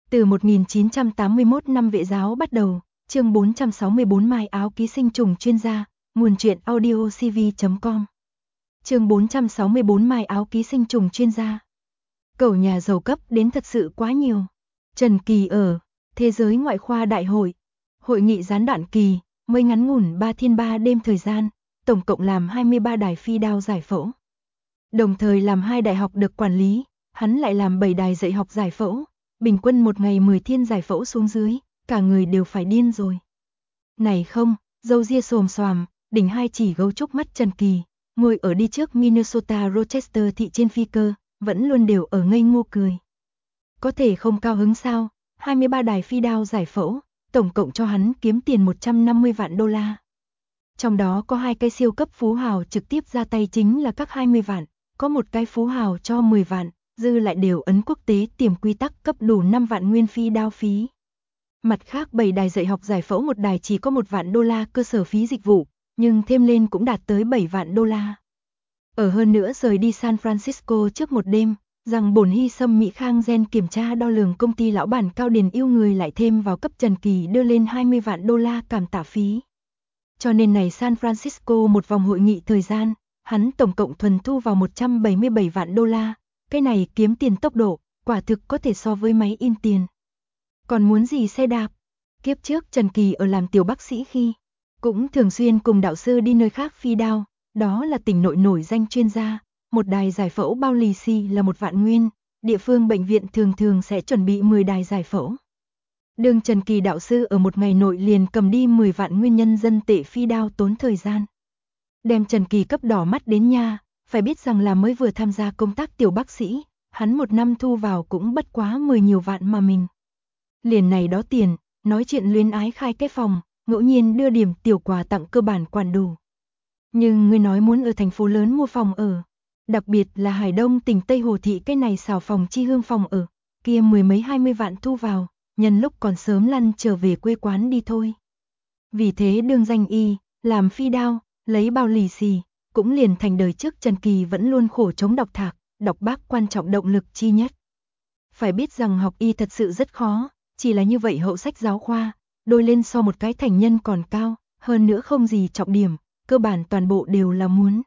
Từ 1981 năm Vệ giáo bắt đầu, chương 464 Mai áo ký sinh trùng chuyên gia, nguồn truyện audiocv.com. Chương 464 Mai áo ký sinh trùng chuyên gia. Cẩu nhà giàu cấp đến thật sự quá nhiều. Trần Kỳ ở Thế giới ngoại khoa đại hội. Hội nghị gián đoạn kỳ, mới ngắn ngủn 3 thiên 3 đêm thời gian, tổng cộng làm 23 đài phi đao giải phẫu. Đồng thời làm 2 đại học được quản lý, hắn lại làm 7 đài dạy học giải phẫu. Bình quân một ngày 10 thiên giải phẫu xuống dưới, cả người đều phải điên rồi. Này không, râu ria xồm xoàm, đỉnh hai chỉ gấu trúc mắt Trần Kỳ, ngồi ở đi trước Minnesota Rochester thị trên phi cơ, vẫn luôn đều ở ngây ngô cười. Có thể không cao hứng sao, 23 đài phi đao giải phẫu, tổng cộng cho hắn kiếm tiền 150 vạn đô la. Trong đó có 2 cái siêu cấp phú hào trực tiếp ra tay chính là các 20 vạn, có một cái phú hào cho 10 vạn. Dư lại đều ấn quốc tế tiềm quy tắc cấp đủ 5 vạn nguyên phi đao phí. Mặt khác 7 đài dạy học giải phẫu một đài chỉ có 1 vạn đô la cơ sở phí dịch vụ, nhưng thêm lên cũng đạt tới 7 vạn đô la. Ở hơn nữa rời đi San Francisco trước một đêm, rằng bổn hy sâm Mỹ Khang Gen kiểm tra đo lường công ty lão bản Cao Điền yêu người lại thêm vào cấp Trần Kỳ đưa lên 20 vạn đô la cảm tạ phí. Cho nên này San Francisco một vòng hội nghị thời gian, hắn tổng cộng thuần thu vào 177 vạn đô la. Cái này kiếm tiền tốc độ, quả thực có thể so với máy in tiền. Còn muốn gì xe đạp? Kiếp trước Trần Kỳ ở làm tiểu bác sĩ khi, cũng thường xuyên cùng đạo sư đi nơi khác phi đao, đó là tỉnh nội nổi danh chuyên gia, một đài giải phẫu bao lì xì là 1 vạn nguyên, địa phương bệnh viện thường sẽ chuẩn bị 10 đài giải phẫu. Đường Trần Kỳ đạo sư ở một ngày nội liền cầm đi 10 vạn nguyên nhân dân tệ phi đao tốn thời gian. Đem Trần Kỳ cấp đỏ mắt đến nha. Phải biết rằng là mới vừa tham gia công tác tiểu bác sĩ, hắn một năm thu vào cũng bất quá 10 nhiều vạn mà mình. Liền này đó tiền, nói chuyện luyến ái khai cái phòng, ngẫu nhiên đưa điểm tiểu quà tặng cơ bản quản đủ. Nhưng ngươi nói muốn ở thành phố lớn mua phòng ở, đặc biệt là Hải Đông tỉnh Tây Hồ thị cái này xào phòng chi hương phòng ở, kia 10 mấy 20 vạn thu vào, nhân lúc còn sớm lăn trở về quê quán đi thôi. Vì thế đương danh y, làm phi đao, lấy bao lì xì. Cũng liền thành đời trước Trần Kỳ vẫn luôn khổ chống đọc thạc, đọc bác quan trọng động lực chi nhất. Phải biết rằng học y thật sự rất khó, chỉ là như vậy hậu sách giáo khoa, đôi lên so một cái thành nhân còn cao, hơn nữa không gì trọng điểm, cơ bản toàn bộ đều là muốn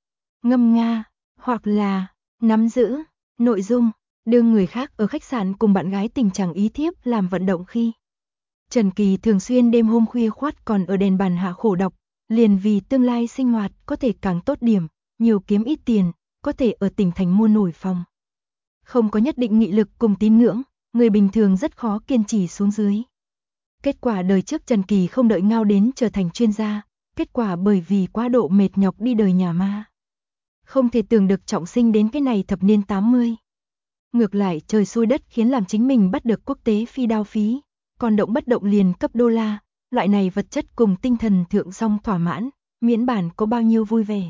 ngâm nga, hoặc là nắm giữ, nội dung, đương người khác ở khách sạn cùng bạn gái tình trạng ý thiếp làm vận động khi. Trần Kỳ thường xuyên đêm hôm khuya khoát còn ở đèn bàn hạ khổ đọc. Liền vì tương lai sinh hoạt có thể càng tốt điểm, nhiều kiếm ít tiền, có thể ở tỉnh thành mua nổi phòng. Không có nhất định nghị lực cùng tín ngưỡng, người bình thường rất khó kiên trì xuống dưới. Kết quả đời trước Trần Kỳ không đợi ngao đến trở thành chuyên gia, kết quả bởi vì quá độ mệt nhọc đi đời nhà ma. Không thể tưởng được trọng sinh đến cái này thập niên 80. Ngược lại trời xui đất khiến làm chính mình bắt được quốc tế phi đao phí, còn động bất động liền cấp đô la. Loại này vật chất cùng tinh thần thượng song thỏa mãn, miễn bản có bao nhiêu vui vẻ.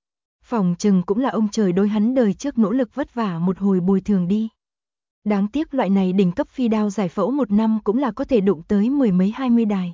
Phòng chừng cũng là ông trời đối hắn đời trước nỗ lực vất vả một hồi bồi thường đi. Đáng tiếc loại này đỉnh cấp phi đao giải phẫu một năm cũng là có thể đụng tới 10 mấy 20 đài.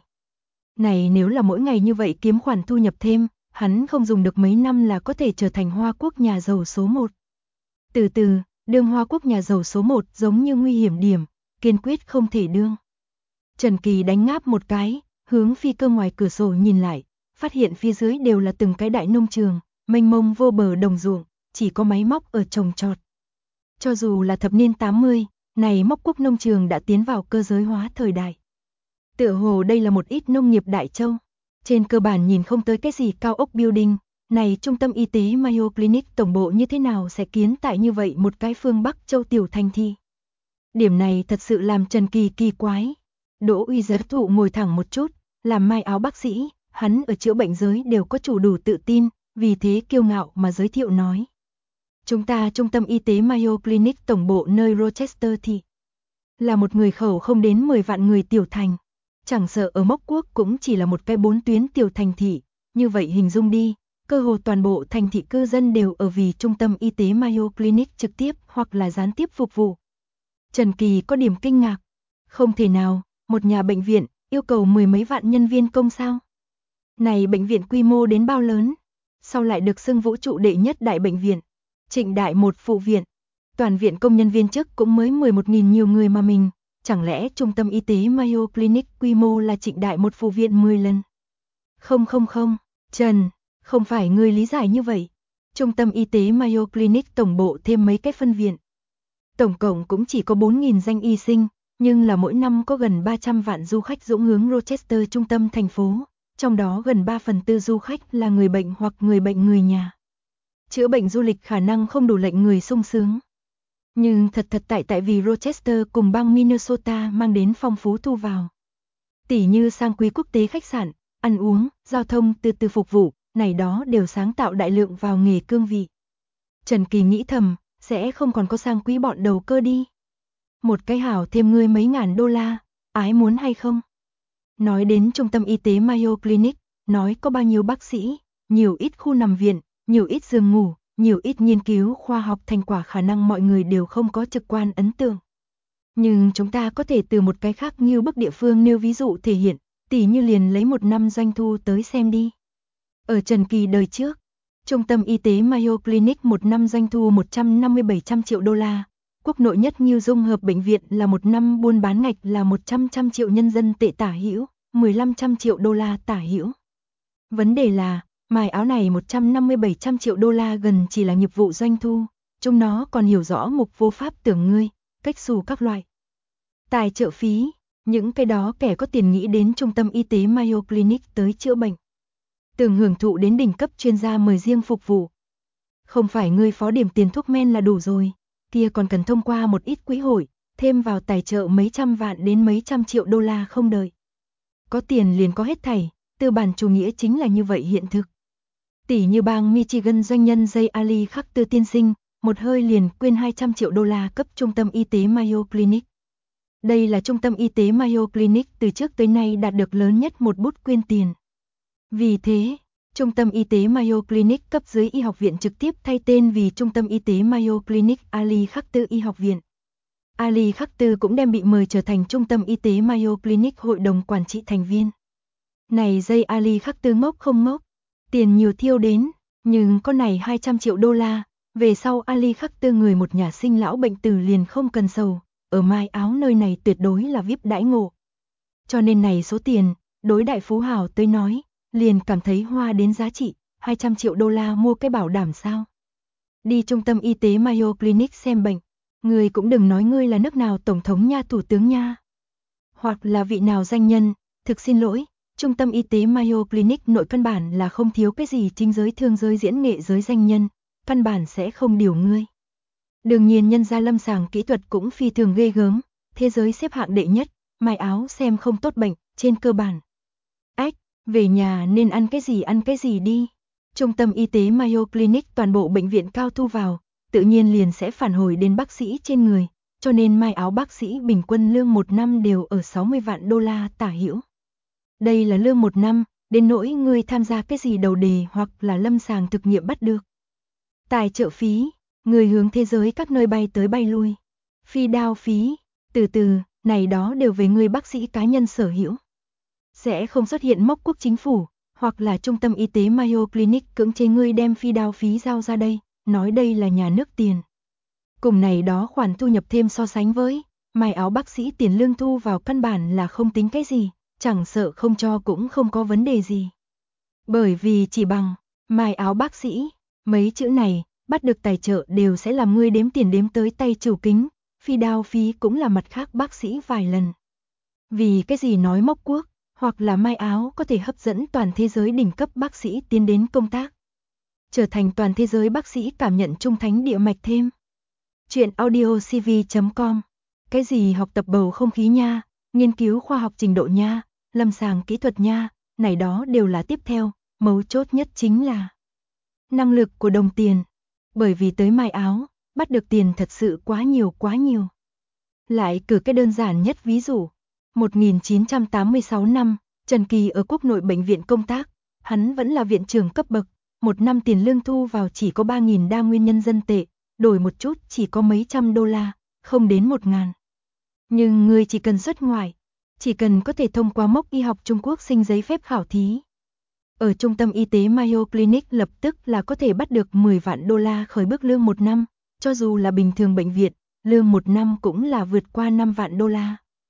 Này nếu là mỗi ngày như vậy kiếm khoản thu nhập thêm, hắn không dùng được mấy năm là có thể trở thành Hoa Quốc nhà giàu số 1. Từ từ, đương Hoa Quốc nhà giàu số 1 giống như nguy hiểm điểm, kiên quyết không thể đương. Trần Kỳ đánh ngáp một cái. Hướng phi cơ ngoài cửa sổ nhìn lại, phát hiện phía dưới đều là từng cái đại nông trường, mênh mông vô bờ đồng ruộng, chỉ có máy móc ở trồng trọt. Cho dù là thập niên 80, này móc quốc nông trường đã tiến vào cơ giới hóa thời đại. Tựa hồ đây là một ít nông nghiệp đại châu. Trên cơ bản nhìn không tới cái gì cao ốc building, này trung tâm y tế Mayo Clinic tổng bộ như thế nào sẽ kiến tại như vậy một cái phương Bắc châu tiểu thành thị. Điểm này thật sự làm Trần Kỳ kỳ quái. Đỗ Uy Giới thụ ngồi thẳng một chút, làm mai áo bác sĩ, hắn ở chữa bệnh giới đều có chủ đủ tự tin, vì thế kiêu ngạo mà giới thiệu nói. Chúng ta trung tâm y tế Mayo Clinic tổng bộ nơi Rochester thị. Là một người khẩu không đến 10 vạn người tiểu thành. Chẳng sợ ở mốc quốc cũng chỉ là một cái 4 tuyến tiểu thành thị, như vậy hình dung đi, cơ hồ toàn bộ thành thị cư dân đều ở vì trung tâm y tế Mayo Clinic trực tiếp hoặc là gián tiếp phục vụ. Trần Kỳ có điểm kinh ngạc, không thể nào. Một nhà bệnh viện, yêu cầu 10 mấy vạn nhân viên công sao? Này bệnh viện quy mô đến bao lớn? Sau lại được xưng vũ trụ đệ nhất đại bệnh viện, Trịnh đại một phụ viện. Toàn viện công nhân viên chức cũng mới 11.000 nhiều người mà mình, chẳng lẽ trung tâm y tế Mayo Clinic quy mô là Trịnh Đại một phụ viện 10 lần? Không, Trần, không phải ngươi lý giải như vậy. Trung tâm y tế Mayo Clinic tổng bộ thêm mấy cái phân viện. Tổng cộng cũng chỉ có 4.000 danh y sinh, nhưng là mỗi năm có gần 300 vạn du khách dũng hướng Rochester trung tâm thành phố, trong đó gần 3/4 du khách là người bệnh hoặc người bệnh người nhà. Chữa bệnh du lịch khả năng không đủ lệnh người sung sướng. Nhưng thật tại vì Rochester cùng bang Minnesota mang đến phong phú thu vào. Tỉ như sang quý quốc tế khách sạn, ăn uống, giao thông từ phục vụ, này đó đều sáng tạo đại lượng vào nghề cương vị. Trần Kỳ nghĩ thầm, sẽ không còn có sang quý bọn đầu cơ đi. Một cái hảo thêm ngươi mấy ngàn đô la, ái muốn hay không? Nói đến trung tâm y tế Mayo Clinic, nói có bao nhiêu bác sĩ, nhiều ít khu nằm viện, nhiều ít giường ngủ, nhiều ít nghiên cứu khoa học thành quả khả năng mọi người đều không có trực quan ấn tượng. Nhưng chúng ta có thể từ một cái khác như bức địa phương nêu ví dụ thể hiện, tỉ như liền lấy một năm doanh thu tới xem đi. Ở Trần Kỳ đời trước, trung tâm y tế Mayo Clinic một năm doanh thu 150-700 triệu đô la. Quốc nội nhất như dung hợp bệnh viện là một năm buôn bán ngạch là 100 triệu nhân dân tệ tả hữu, 1500 triệu đô la tả hữu. Vấn đề là, mài áo này 150-700 triệu đô la gần chỉ là nghiệp vụ doanh thu, chúng nó còn hiểu rõ mục vô pháp tưởng ngươi, cách xù các loại. Tài trợ phí, những cái đó kẻ có tiền nghĩ đến trung tâm y tế Mayo Clinic tới chữa bệnh. Tưởng hưởng thụ đến đỉnh cấp chuyên gia mời riêng phục vụ. Không phải ngươi phó điểm tiền thuốc men là đủ rồi, kia còn cần thông qua một ít quỹ hội, thêm vào tài trợ mấy trăm vạn đến mấy trăm triệu đô la không đợi. Có tiền liền có hết thảy, tư bản chủ nghĩa chính là như vậy hiện thực. Tỷ như bang Michigan doanh nhân Jay Ali Khắc Tư tiên sinh, một hơi liền quyên 200 triệu đô la cấp trung tâm y tế Mayo Clinic. Đây là trung tâm y tế Mayo Clinic từ trước tới nay đạt được lớn nhất một bút quyên tiền. Vì thế, trung tâm y tế Mayo Clinic cấp dưới y học viện trực tiếp thay tên vì trung tâm y tế Mayo Clinic Ali Khắc Tư y học viện. Ali Khắc Tư cũng đem bị mời trở thành trung tâm y tế Mayo Clinic hội đồng quản trị thành viên. Này Jay Ali Khắc Tư ngốc không ngốc, tiền nhiều thiêu đến, nhưng con này 200 triệu đô la, về sau Ali Khắc Tư người một nhà sinh lão bệnh tử liền không cần sầu, ở Mai Áo nơi này tuyệt đối là VIP đãi ngộ. Cho nên này số tiền, đối đại phú hào tới nói, liền cảm thấy hoa đến giá trị, 200 triệu đô la mua cái bảo đảm sao. Đi trung tâm y tế Mayo Clinic xem bệnh, người cũng đừng nói ngươi là nước nào tổng thống nha thủ tướng nha. Hoặc là vị nào danh nhân, thực xin lỗi, trung tâm y tế Mayo Clinic nội căn bản là không thiếu cái gì chính giới thương giới diễn nghệ giới danh nhân, căn bản sẽ không điều ngươi. Đương nhiên nhân gia lâm sàng kỹ thuật cũng phi thường ghê gớm, thế giới xếp hạng đệ nhất, Mai Áo xem không tốt bệnh, trên cơ bản. Ách, về nhà nên ăn cái gì đi. Trung tâm y tế Mayo Clinic toàn bộ bệnh viện cao thu vào, tự nhiên liền sẽ phản hồi đến bác sĩ trên người, cho nên Mai Áo bác sĩ bình quân lương một năm đều ở 60 vạn đô la tả hữu. Đây là lương một năm, đến nỗi ngươi tham gia cái gì đầu đề hoặc là lâm sàng thực nghiệm bắt được. Tài trợ phí, người hướng thế giới các nơi bay tới bay lui. Phi đao phí, từ này đó đều về người bác sĩ cá nhân sở hữu. Sẽ không xuất hiện mốc quốc chính phủ, hoặc là trung tâm y tế Mayo Clinic cưỡng chế ngươi đem phi đao phí giao ra đây, nói đây là nhà nước tiền. Cùng này đó khoản thu nhập thêm so sánh với, Mai Áo bác sĩ tiền lương thu vào căn bản là không tính cái gì, chẳng sợ không cho cũng không có vấn đề gì. Bởi vì chỉ bằng, Mai Áo bác sĩ, mấy chữ này, bắt được tài trợ đều sẽ làm ngươi đếm tiền đếm tới tay chủ kính, phi đao phí cũng là mặt khác bác sĩ vài lần. Vì cái gì nói mốc quốc, hoặc là Mai Áo có thể hấp dẫn toàn thế giới đỉnh cấp bác sĩ tiến đến công tác. Trở thành toàn thế giới bác sĩ cảm nhận trung thánh địa mạch thêm. Chuyện audiocv.com. Cái gì học tập bầu không khí nha, nghiên cứu khoa học trình độ nha, lâm sàng kỹ thuật nha, này đó đều là tiếp theo, mấu chốt nhất chính là năng lực của đồng tiền. Bởi vì tới Mai Áo, bắt được tiền thật sự quá nhiều. Lại cử cái đơn giản nhất ví dụ. 1986 năm, Trần Kỳ ở quốc nội bệnh viện công tác, hắn vẫn là viện trưởng cấp bậc, một năm tiền lương thu vào chỉ có 3.000 đa nguyên nhân dân tệ, đổi một chút chỉ có mấy trăm đô la, không đến 1.000. Nhưng người chỉ cần xuất ngoại, chỉ cần có thể thông qua mốc y học Trung Quốc sinh giấy phép khảo thí. Ở trung tâm y tế Mayo Clinic lập tức là có thể bắt được 10 vạn đô la khởi bước lương một năm, cho dù là bình thường bệnh viện, lương một năm cũng là vượt qua 5 vạn đô la.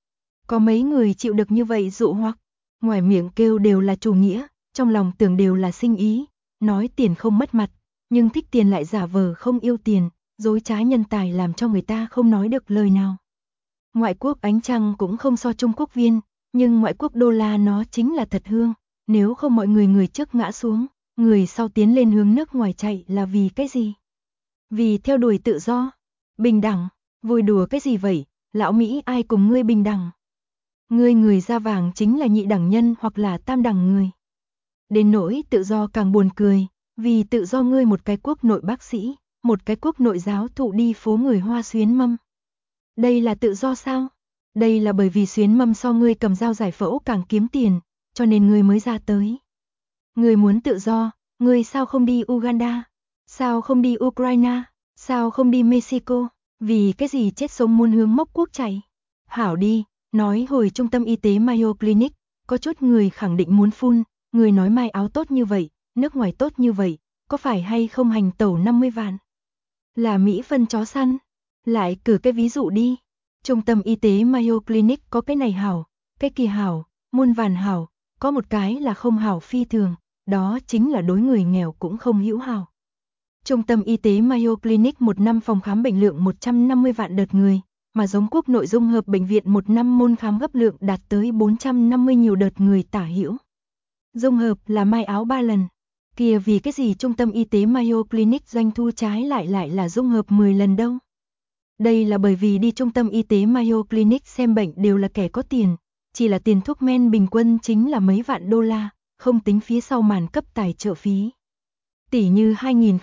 Có mấy người chịu được như vậy dụ hoặc, ngoài miệng kêu đều là chủ nghĩa, trong lòng tưởng đều là sinh ý, nói tiền không mất mặt, nhưng thích tiền lại giả vờ không yêu tiền, dối trá nhân tài làm cho người ta không nói được lời nào. Ngoại quốc ánh trăng cũng không so Trung Quốc viên, nhưng ngoại quốc đô la nó chính là thật hương, nếu không mọi người trước ngã xuống, người sau tiến lên hướng nước ngoài chạy là vì cái gì? Vì theo đuổi tự do, bình đẳng, vui đùa cái gì vậy, lão Mỹ ai cùng ngươi bình đẳng? Người da vàng chính là nhị đẳng nhân hoặc là tam đẳng người. Đến nỗi tự do càng buồn cười, vì tự do ngươi một cái quốc nội bác sĩ, một cái quốc nội giáo thụ đi phố người Hoa xuyến mâm. Đây là tự do sao? Đây là bởi vì xuyến mâm so ngươi cầm dao giải phẫu càng kiếm tiền, cho nên ngươi mới ra tới. Ngươi muốn tự do, ngươi sao không đi Uganda? Sao không đi Ukraine? Sao không đi Mexico? Vì cái gì chết sống muốn hướng mốc quốc chạy? Hảo đi, nói hồi trung tâm y tế Mayo Clinic, có chút người khẳng định muốn phun, người nói mai áo tốt như vậy, nước ngoài tốt như vậy, có phải hay không hành tẩu 50 vạn? Là Mỹ phân chó săn? Lại cử cái ví dụ đi. Trung tâm y tế Mayo Clinic có cái này hảo, cái kia hảo, muôn vàn hảo, có một cái là không hảo phi thường, đó chính là đối người nghèo cũng không hữu hảo. Trung tâm y tế Mayo Clinic một năm phòng khám bệnh lượng 150 vạn đợt người, mà giống quốc nội dung hợp bệnh viện một năm môn khám gấp lượng đạt tới 450 nhiều đợt người tả hữu. Dung hợp là mai áo 3 lần. Kìa vì cái gì trung tâm y tế Mayo Clinic doanh thu trái lại là dung hợp 10 lần đâu. Đây là bởi vì đi trung tâm y tế Mayo Clinic xem bệnh đều là kẻ có tiền, chỉ là tiền thuốc men bình quân chính là mấy vạn đô la, không tính phía sau màn cấp tài trợ phí. Tỷ như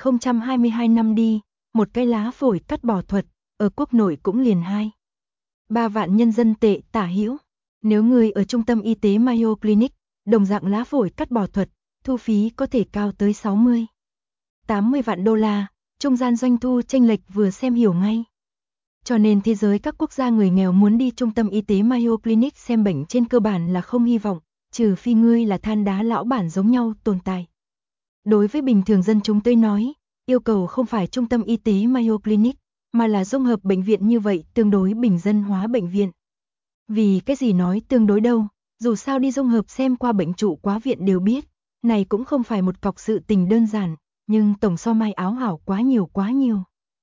2022 năm đi, một cái lá phổi cắt bỏ thuật, ở quốc nội cũng liền 2-3 vạn nhân dân tệ tả hữu. Nếu người ở trung tâm y tế Mayo Clinic, đồng dạng lá phổi cắt bỏ thuật, thu phí có thể cao tới 60-80 vạn đô la, trung gian doanh thu chênh lệch vừa xem hiểu ngay. Cho nên thế giới các quốc gia người nghèo muốn đi trung tâm y tế Mayo Clinic xem bệnh trên cơ bản là không hy vọng, trừ phi ngươi là than đá lão bản giống nhau tồn tại. Đối với bình thường dân chúng tôi nói, yêu cầu không phải trung tâm y tế Mayo Clinic, mà là dung hợp bệnh viện như vậy tương đối bình dân hóa bệnh viện. Vì cái gì nói tương đối đâu, dù sao đi dung hợp xem qua bệnh trụ quá viện đều biết, này cũng không phải một cọc sự tình đơn giản, nhưng tổng so mai áo hảo quá nhiều.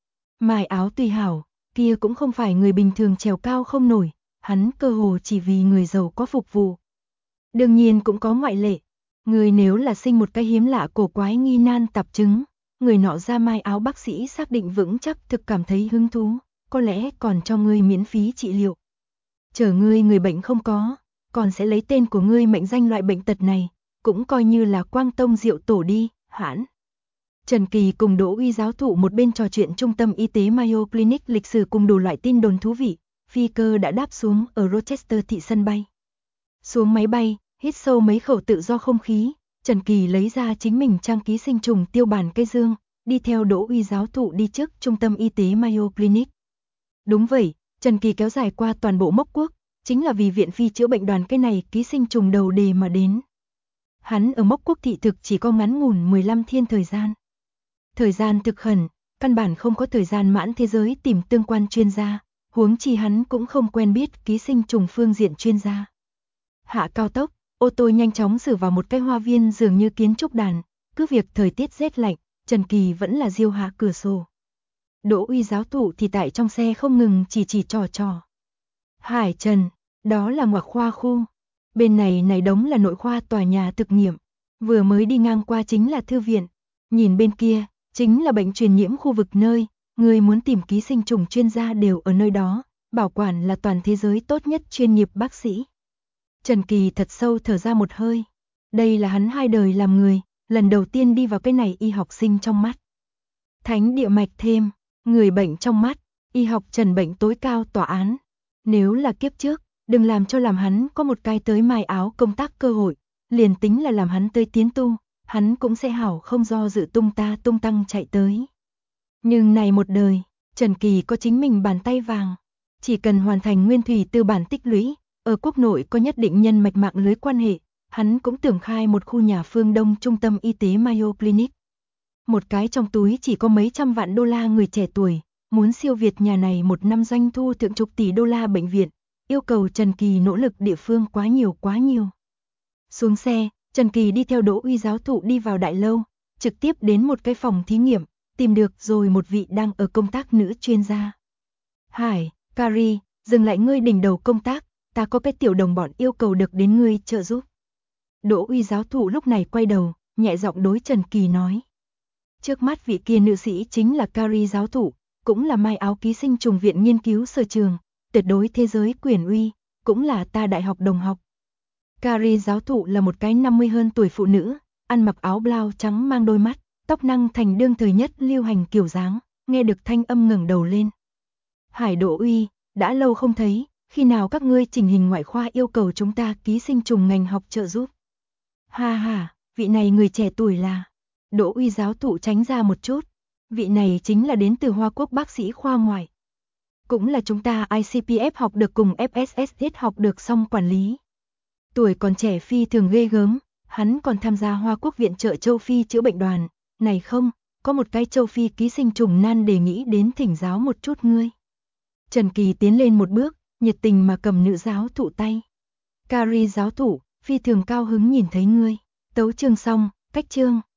Mai áo tùy hảo, kia cũng không phải người bình thường trèo cao không nổi, hắn cơ hồ chỉ vì người giàu có phục vụ. Đương nhiên cũng có ngoại lệ, người nếu là sinh một cái hiếm lạ cổ quái nghi nan tạp chứng, người nọ ra mai áo bác sĩ xác định vững chắc thực cảm thấy hứng thú, có lẽ còn cho ngươi miễn phí trị liệu. Chờ ngươi người bệnh không có, còn sẽ lấy tên của ngươi mệnh danh loại bệnh tật này, cũng coi như là quang tông diệu tổ đi, hãn. Trần Kỳ cùng Đỗ Uy giáo thụ một bên trò chuyện trung tâm y tế Mayo Clinic lịch sử cùng đủ loại tin đồn thú vị, phi cơ đã đáp xuống ở Rochester thị sân bay. Xuống máy bay, hít sâu mấy khẩu tự do không khí, Trần Kỳ lấy ra chính mình trang ký sinh trùng tiêu bản cây dương, đi theo Đỗ Uy giáo thụ đi trước trung tâm y tế Mayo Clinic. Đúng vậy, Trần Kỳ kéo dài qua toàn bộ mốc quốc, chính là vì viện phi chữa bệnh đoàn cái này ký sinh trùng đầu đề mà đến. Hắn ở mốc quốc thị thực chỉ có ngắn ngủn 15 thiên thời gian. Thời gian thực khẩn, căn bản không có thời gian mãn thế giới tìm tương quan chuyên gia, huống chi hắn cũng không quen biết ký sinh trùng phương diện chuyên gia. Hạ cao tốc, ô tô nhanh chóng xử vào một cái hoa viên dường như kiến trúc đàn, cứ việc thời tiết rét lạnh, Trần Kỳ vẫn là diêu hạ cửa sổ. Đỗ Uy giáo thụ thì tại trong xe không ngừng chỉ trò. Hải Trần, đó là ngoặc khoa khu. Bên này đống là nội khoa tòa nhà thực nghiệm. Vừa mới đi ngang qua chính là thư viện. Nhìn bên kia, chính là bệnh truyền nhiễm khu vực nơi, người muốn tìm ký sinh trùng chuyên gia đều ở nơi đó, bảo quản là toàn thế giới tốt nhất chuyên nghiệp bác sĩ. Trần Kỳ thật sâu thở ra một hơi. Đây là hắn 2 đời làm người, lần đầu tiên đi vào cái này y học sinh trong mắt. Thánh địa mạch thêm, người bệnh trong mắt, y học trần bệnh tối cao tòa án. Nếu là kiếp trước, đừng làm hắn có một cái tới mai áo công tác cơ hội, liền tính là làm hắn tới tiến tu, hắn cũng sẽ hảo không do dự tung tăng chạy tới. Nhưng này một đời, Trần Kỳ có chính mình bàn tay vàng, chỉ cần hoàn thành nguyên thủy tư bản tích lũy, ở quốc nội có nhất định nhân mạch mạng lưới quan hệ, hắn cũng tưởng khai một khu nhà phương Đông trung tâm y tế Mayo Clinic. Một cái trong túi chỉ có mấy trăm vạn đô la người trẻ tuổi, muốn siêu việt nhà này một năm doanh thu thượng chục tỷ đô la bệnh viện, yêu cầu Trần Kỳ nỗ lực địa phương quá nhiều. Xuống xe, Trần Kỳ đi theo Đỗ Uy giáo thụ đi vào đại lâu, trực tiếp đến một cái phòng thí nghiệm, tìm được rồi một vị đang ở công tác nữ chuyên gia. Hải, Carrie, dừng lại ngươi đỉnh đầu công tác, ta có cái tiểu đồng bọn yêu cầu được đến ngươi trợ giúp. Đỗ Uy giáo thụ lúc này quay đầu, nhẹ giọng đối Trần Kỳ nói. Trước mắt vị kia nữ sĩ chính là Carrie giáo thụ, cũng là Mai Áo ký sinh trùng viện nghiên cứu sở trường, tuyệt đối thế giới quyền uy, cũng là ta đại học đồng học. Carrie giáo thụ là một cái 50 hơn tuổi phụ nữ, ăn mặc áo blau trắng mang đôi mắt, tóc năng thành đương thời nhất lưu hành kiểu dáng, nghe được thanh âm ngẩng đầu lên. Hải Đỗ Uy, đã lâu không thấy, khi nào các ngươi chỉnh hình ngoại khoa yêu cầu chúng ta ký sinh trùng ngành học trợ giúp. Ha, vị này người trẻ tuổi là... Đỗ Uy giáo thụ tránh ra một chút, vị này chính là đến từ Hoa Quốc bác sĩ khoa ngoại. Cũng là chúng ta ICPF học được cùng FSS học được song quản lý. Tuổi còn trẻ phi thường ghê gớm, hắn còn tham gia Hoa Quốc viện trợ châu Phi chữa bệnh đoàn, này không, có một cái châu Phi ký sinh trùng nan đề nghĩ đến thỉnh giáo một chút ngươi. Trần Kỳ tiến lên một bước, nhiệt tình mà cầm nữ giáo thụ tay. Carrie giáo thụ, phi thường cao hứng nhìn thấy ngươi. Tấu chương xong, cách chương.